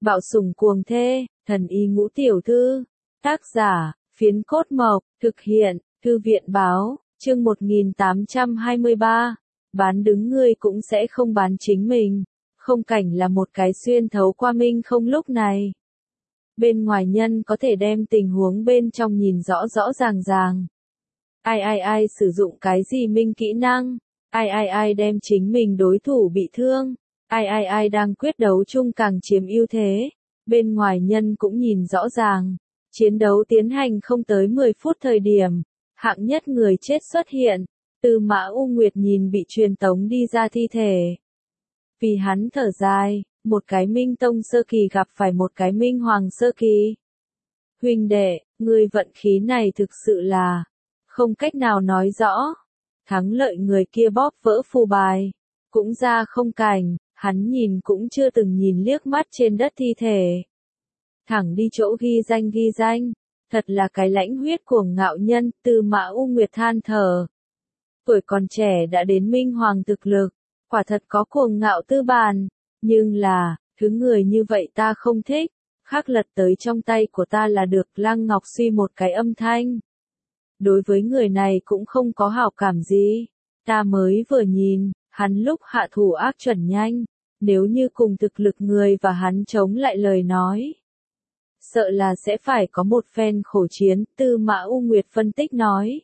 Bạo sủng cuồng thê, thần y ngũ tiểu thư. Tác giả, Phiến Cốt Mộc, thực hiện, Thư viện báo, chương 1823. Bán đứng ngươi cũng sẽ không bán chính mình. Không cảnh là một cái xuyên thấu qua minh không lúc này. Bên ngoài nhân có thể đem tình huống bên trong nhìn rõ rõ ràng ràng. Ai sử dụng cái gì minh kỹ năng, ai đem chính mình đối thủ bị thương, ai đang quyết đấu chung càng chiếm ưu thế. Bên ngoài nhân cũng nhìn rõ ràng. Chiến đấu tiến hành không tới 10 phút thời điểm, hạng nhất người chết xuất hiện. Tư Mã U Nguyệt nhìn bị truyền tống đi ra thi thể. Vì hắn thở dài, một cái minh tông sơ kỳ gặp phải một cái minh hoàng sơ kỳ. Huynh đệ, ngươi vận khí này thực sự là không cách nào nói rõ. Thắng lợi người kia bóp vỡ phù bài, cũng ra không cảnh, hắn nhìn cũng chưa từng nhìn liếc mắt trên đất thi thể. Thẳng đi chỗ ghi danh, thật là cái lãnh huyết cuồng ngạo nhân. Tư Mã U Nguyệt than thở. Tuổi còn trẻ đã đến minh hoàng thực lực, quả thật có cuồng ngạo tư bản, nhưng là, thứ người như vậy ta không thích, khắc lật tới trong tay của ta là được. Lăng Ngọc suy một cái âm thanh. Đối với người này cũng không có hảo cảm gì, ta mới vừa nhìn, hắn lúc hạ thủ ác chuẩn nhanh, nếu như cùng thực lực người và hắn chống lại lời nói, sợ là sẽ phải có một phen khổ chiến. Tư Mã U Nguyệt phân tích nói.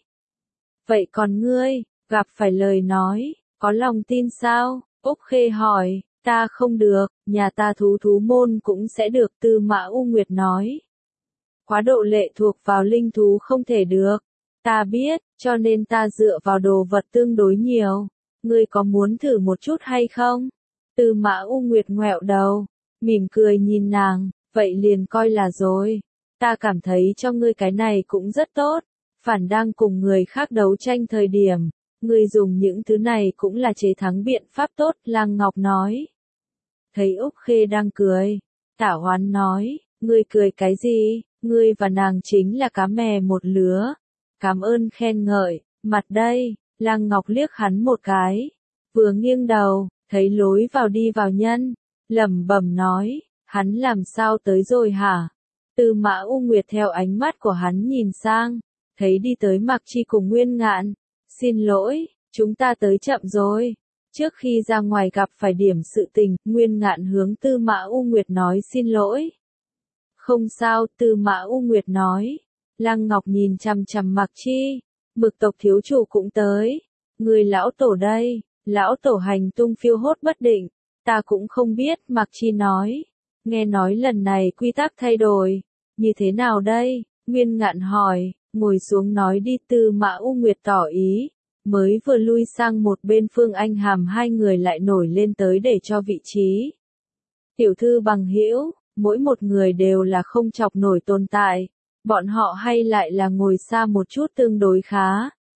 Vậy còn ngươi, gặp phải lời nói, có lòng tin sao? Úc Khê hỏi. Ta không được, nhà ta thú môn cũng sẽ được. Tư Mã U Nguyệt nói. Quá độ lệ thuộc vào linh thú không thể được. Ta biết, cho nên ta dựa vào đồ vật tương đối nhiều. Ngươi có muốn thử một chút hay không? Tư Mã U Nguyệt ngoẹo đầu, mỉm cười nhìn nàng. Vậy liền coi là rồi. Ta cảm thấy cho ngươi cái này cũng rất tốt. Phản đang cùng người khác đấu tranh thời điểm, ngươi dùng những thứ này cũng là chế thắng biện pháp tốt. Lăng Ngọc nói. Thấy Úc Khê đang cười, Tả Hoán nói, ngươi cười cái gì? Ngươi và nàng chính là cá mè một lứa. Cảm ơn khen ngợi, mặt đây. Lăng Ngọc liếc hắn một cái, vừa nghiêng đầu, thấy lối vào đi vào nhân, lẩm bẩm nói. Hắn làm sao tới rồi hả? Tư Mã U Nguyệt theo ánh mắt của hắn nhìn sang, thấy đi tới Mạc Chi cùng Nguyên Ngạn. Xin lỗi, chúng ta tới chậm rồi. Trước khi ra ngoài gặp phải điểm sự tình, Nguyên Ngạn hướng Tư Mã U Nguyệt nói xin lỗi. Không sao, Tư Mã U Nguyệt nói. Lăng Ngọc nhìn chằm chằm Mạc Chi, Mực tộc thiếu chủ cũng tới. Người lão tổ đây, lão tổ hành tung phiêu hốt bất định, ta cũng không biết. Mạc Chi nói. Nghe nói lần này quy tắc thay đổi, như thế nào đây? Nguyên Ngạn hỏi, ngồi xuống nói đi. Tư Mã U Nguyệt tỏ ý, mới vừa lui sang một bên Phương Anh Hàm hai người lại nổi lên tới để cho vị trí. Tiểu thư bằng hữu, mỗi một người đều là không chọc nổi tồn tại, bọn họ hay lại là ngồi xa một chút tương đối khá.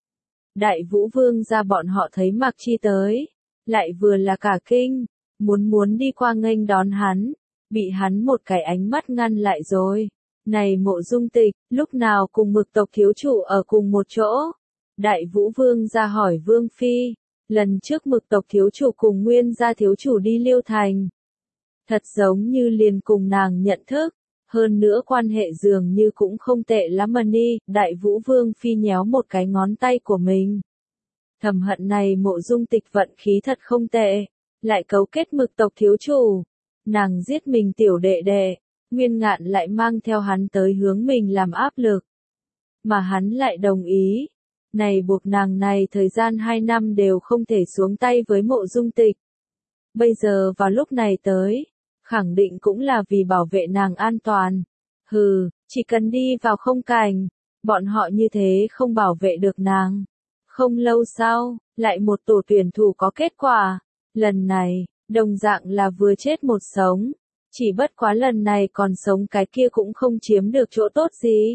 Đại Vũ Vương ra bọn họ thấy Mạc Chi tới, lại vừa là cả kinh, muốn đi qua nghênh đón hắn. Bị hắn một cái ánh mắt ngăn lại rồi. Này Mộ Dung Tịch, lúc nào cùng Mực tộc thiếu chủ ở cùng một chỗ? Đại Vũ Vương ra hỏi Vương Phi. Lần trước Mực tộc thiếu chủ cùng Nguyên gia thiếu chủ đi Liêu Thành. Thật giống như liền cùng nàng nhận thức. Hơn nữa quan hệ dường như cũng không tệ lắm mà ni. Đại Vũ Vương Phi nhéo một cái ngón tay của mình. Thầm hận này Mộ Dung Tịch vận khí thật không tệ. Lại cấu kết Mực tộc thiếu chủ. Nàng giết mình tiểu đệ đệ, Nguyên Ngạn lại mang theo hắn tới hướng mình làm áp lực. Mà hắn lại đồng ý. Này buộc nàng này thời gian 2 năm đều không thể xuống tay với Mộ Dung Tịch. Bây giờ vào lúc này tới, khẳng định cũng là vì bảo vệ nàng an toàn. Hừ, chỉ cần đi vào không cảnh, bọn họ như thế không bảo vệ được nàng. Không lâu sau, lại một tổ tuyển thủ có kết quả. Lần này, đồng dạng là vừa chết một sống. Chỉ bất quá lần này còn sống cái kia cũng không chiếm được chỗ tốt gì.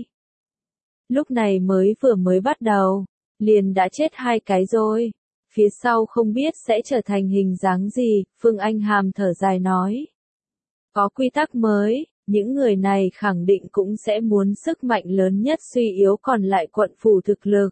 Lúc này mới bắt đầu, liền đã chết 2 cái rồi. Phía sau không biết sẽ trở thành hình dáng gì. Phương Anh Hàm thở dài nói. Có quy tắc mới, những người này khẳng định cũng sẽ muốn sức mạnh lớn nhất suy yếu còn lại quận phủ thực lực.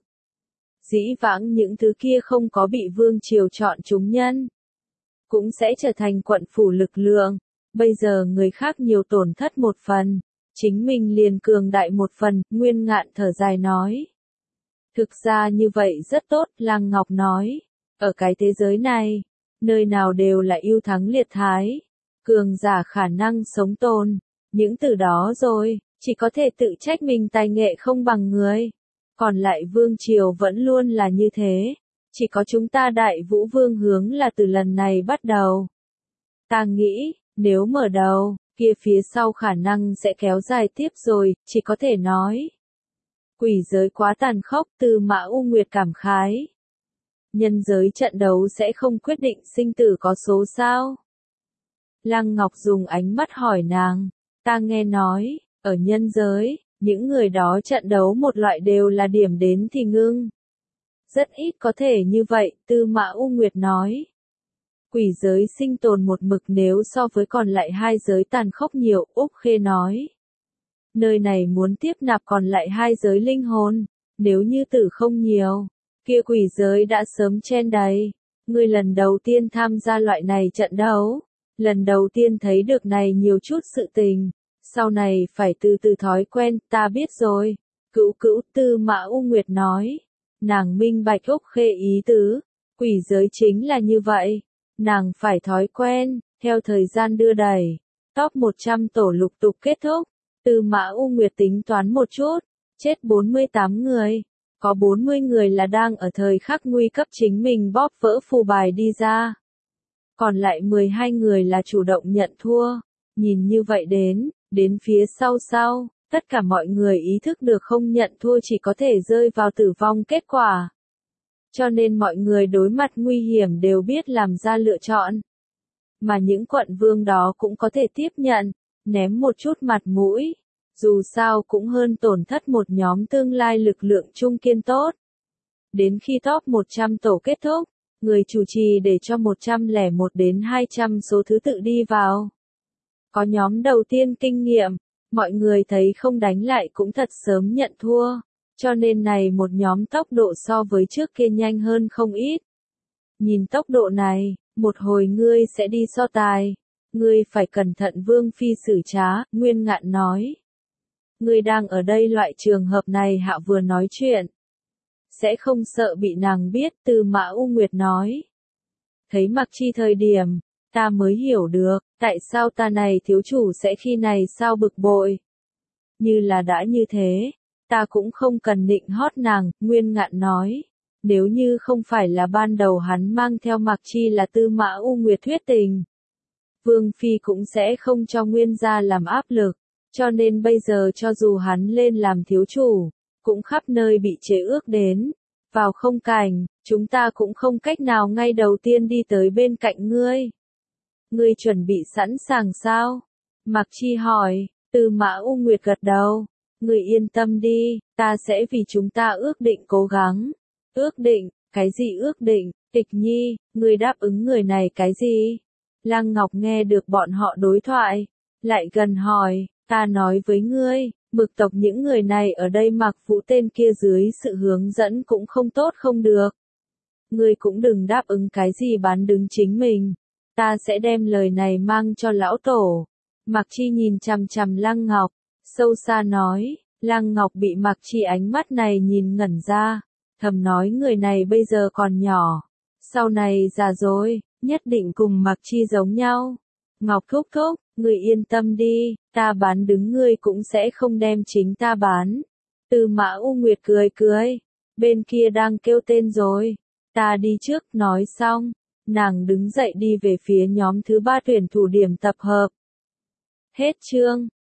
Dĩ vãng những thứ kia không có bị vương triều chọn chúng nhân, cũng sẽ trở thành quận phủ lực lượng. Bây giờ người khác nhiều tổn thất một phần, chính mình liền cường đại một phần, Nguyên Ngạn thở dài nói. Thực ra như vậy rất tốt, Lăng Ngọc nói. Ở cái thế giới này, nơi nào đều là ưu thắng liệt thái, cường giả khả năng sống tồn, những từ đó rồi, chỉ có thể tự trách mình tài nghệ không bằng người. Còn lại vương triều vẫn luôn là như thế, chỉ có chúng ta Đại Vũ Vương hướng là từ lần này bắt đầu. Ta nghĩ, nếu mở đầu, kia phía sau khả năng sẽ kéo dài tiếp rồi, chỉ có thể nói. Quỷ giới quá tàn khốc, Tư Mã U Nguyệt cảm khái. Nhân giới trận đấu sẽ không quyết định sinh tử có số sao? Lăng Ngọc dùng ánh mắt hỏi nàng, ta nghe nói, ở nhân giới, những người đó trận đấu một loại đều là điểm đến thì ngưng. Rất ít có thể như vậy, Tư Mã U Nguyệt nói. Quỷ giới sinh tồn một mực nếu so với còn lại hai giới tàn khốc nhiều, Úc Khê nói. Nơi này muốn tiếp nạp còn lại hai giới linh hồn, nếu như tử không nhiều, kia quỷ giới đã sớm chen đầy. Ngươi lần đầu tiên tham gia loại này trận đấu, lần đầu tiên thấy được này nhiều chút sự tình, sau này phải từ từ thói quen, ta biết rồi. Cữu cữu, Tư Mã U Nguyệt nói. Nàng minh bạch Úc Khê ý tứ, quỷ giới chính là như vậy, nàng phải thói quen, theo thời gian đưa đẩy. Top 100 tổ lục tục kết thúc, Tư Mã U Nguyệt tính toán một chút, chết 48 người, có 40 người là đang ở thời khắc nguy cấp chính mình bóp vỡ phù bài đi ra. Còn lại 12 người là chủ động nhận thua, nhìn như vậy đến phía sau, tất cả mọi người ý thức được không nhận thua chỉ có thể rơi vào tử vong kết quả. Cho nên mọi người đối mặt nguy hiểm đều biết làm ra lựa chọn. Mà những quận vương đó cũng có thể tiếp nhận, ném một chút mặt mũi. Dù sao cũng hơn tổn thất một nhóm tương lai lực lượng trung kiên tốt. Đến khi top 100 tổ kết thúc, người chủ trì để cho 101 đến 200 số thứ tự đi vào. Có nhóm đầu tiên kinh nghiệm, mọi người thấy không đánh lại cũng thật sớm nhận thua, cho nên này một nhóm tốc độ so với trước kia nhanh hơn không ít. Nhìn tốc độ này, một hồi ngươi sẽ đi so tài, ngươi phải cẩn thận Vương Phi xử trá, Nguyên Ngạn nói. Ngươi đang ở đây loại trường hợp này Hạ vừa nói chuyện. Sẽ không sợ bị nàng biết, Tư Mã U Nguyệt nói. Thấy Mặc Chi thời điểm, ta mới hiểu được, tại sao ta này thiếu chủ sẽ khi này sao bực bội. Như là đã như thế, ta cũng không cần nịnh hót nàng, Nguyên Ngạn nói. Nếu như không phải là ban đầu hắn mang theo Mặc Chi là Tư Mã U Nguyệt thuyết tình, Vương Phi cũng sẽ không cho Nguyên gia làm áp lực, cho nên bây giờ cho dù hắn lên làm thiếu chủ, cũng khắp nơi bị chế ước đến, vào không cảnh, chúng ta cũng không cách nào ngay đầu tiên đi tới bên cạnh ngươi. Ngươi chuẩn bị sẵn sàng sao? Mặc Chi hỏi, Tư Mã U Nguyệt gật đầu, ngươi yên tâm đi, ta sẽ vì chúng ta ước định cố gắng. Ước định, cái gì ước định, Tịch Nhi, ngươi đáp ứng người này cái gì? Lăng Ngọc nghe được bọn họ đối thoại, lại gần hỏi, ta nói với ngươi, Mực tộc những người này ở đây Mặc Vũ tên kia dưới sự hướng dẫn cũng không tốt không được. Ngươi cũng đừng đáp ứng cái gì bán đứng chính mình. Ta sẽ đem lời này mang cho lão tổ. Mặc Chi nhìn chằm chằm Lăng Ngọc, sâu xa nói, Lăng Ngọc bị Mặc Chi ánh mắt này nhìn ngẩn ra, thầm nói người này bây giờ còn nhỏ, sau này già rồi, nhất định cùng Mặc Chi giống nhau. Ngọc thúc thúc, ngươi yên tâm đi, ta bán đứng ngươi cũng sẽ không đem chính ta bán. Tư Mã U Nguyệt cười cười, bên kia đang kêu tên rồi, ta đi trước, nói xong, nàng đứng dậy đi về phía nhóm thứ 3 tuyển thủ điểm tập hợp. Hết chương.